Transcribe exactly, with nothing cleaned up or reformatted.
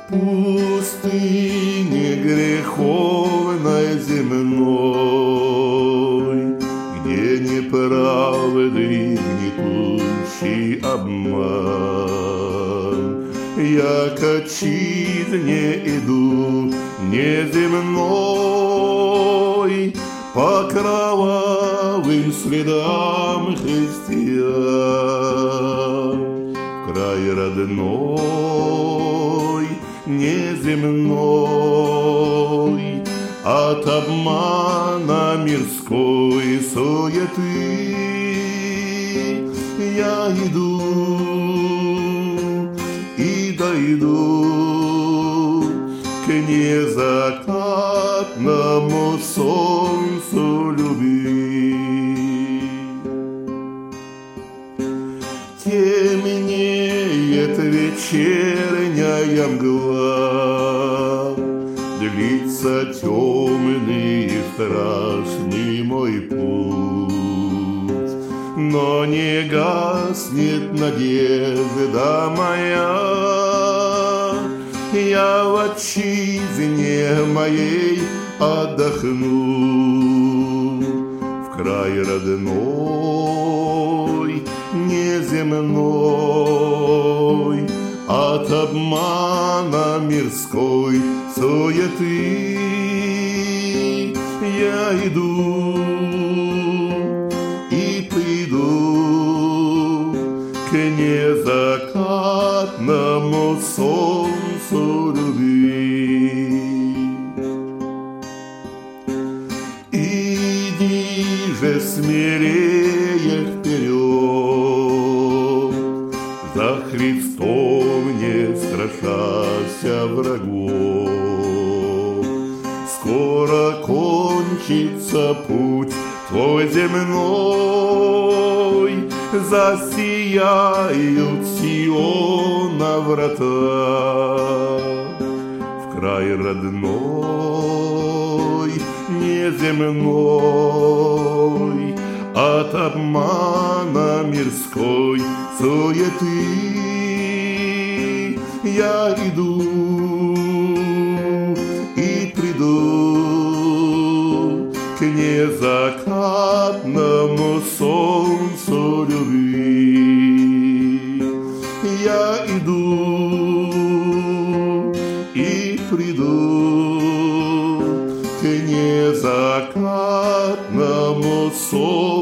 пустыне греховной земной, где неправды гнетущий обман, я к отчизне иду неземной, по кровавым следам христиан, в край родной, неземной, от обмана мирской суеты я иду и дойду к незакатному солнцу любви. Темнеет вечерняя мгла, длится темный и страшный мой путь, но не гаснет надежда моя. Я в отчизне моей отдохну, в край родной, неземной, от обмана мирской суеты я иду и приду к незакатному солнцу любви. Иди же смирее вперед, за Христом не страшася врагов. Скоро кончится путь твой земной, засияют Сиона врата, в край родной, неземной, от обмана мирской суеты я иду и приду к незакатному солнцу любви. Я иду и приду к незакатному солнцу